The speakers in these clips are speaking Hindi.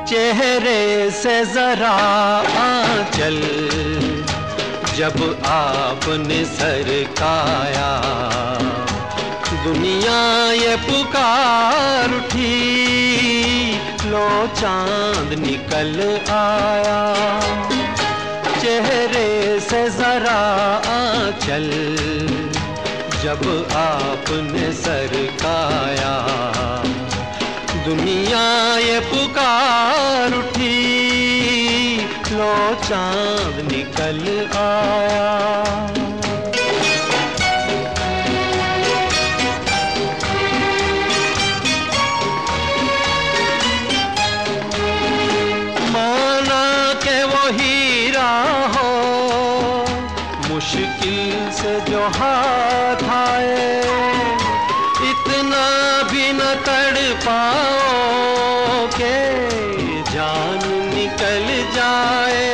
चेहरे से जरा आंचल जब आपने सरकाया, दुनिया ये पुकार उठी, लो चांद निकल आया। चेहरे से जरा आंचल जब आपने सरकाया, दुनिया ये पुकार उठी, लो चांद निकल आया। माना के वो हीरा हो, मुश्किल से जो हाथ आए, इतना भी न तड़पाओ के जान निकल जाए।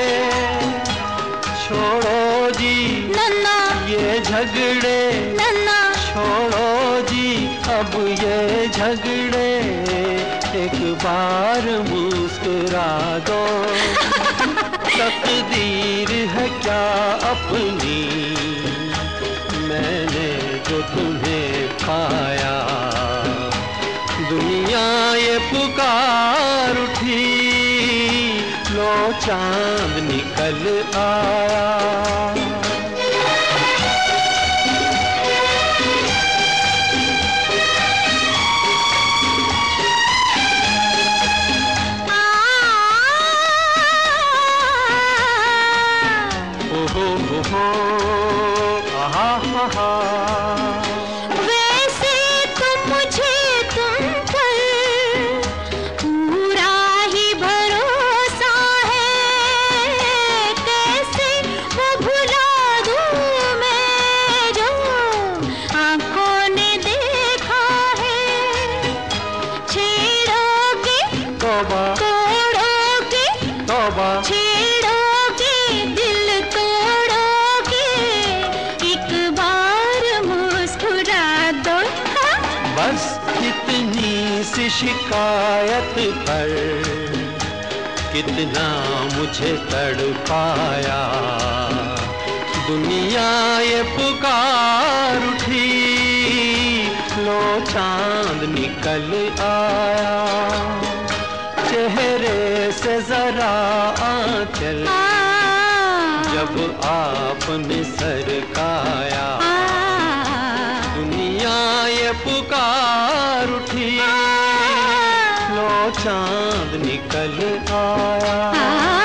छोड़ो जी नन्ना ये झगड़े, नन्ना छोड़ो जी अब ये झगड़े, एक बार मुस्कुरा दो। तकदीर है क्या अपनी, मैंने जो तुम्हें पाया, दुनिया ये पुकार उठी, लो चांद निकल आया। वैसे तो मुझे तुम पर पूरा ही भरोसा है, कैसे वो भुला दूं मैं जो आंखों ने देखा है। छेड़ोगे तौबा तोड़ोगे, तौबा छेड़ोगे दिल तोड़ोगे, एक बार मुस्कुरा दो। बस कितनी सी शिकायत पर कितना मुझे तड़पाया, दुनिया ये पुकार उठी, लो चांद निकल आया। चेहरे से जरा आंचल जब आपने सरकाया, दुनिया ये पुकार उठी, लो चांद निकल आया।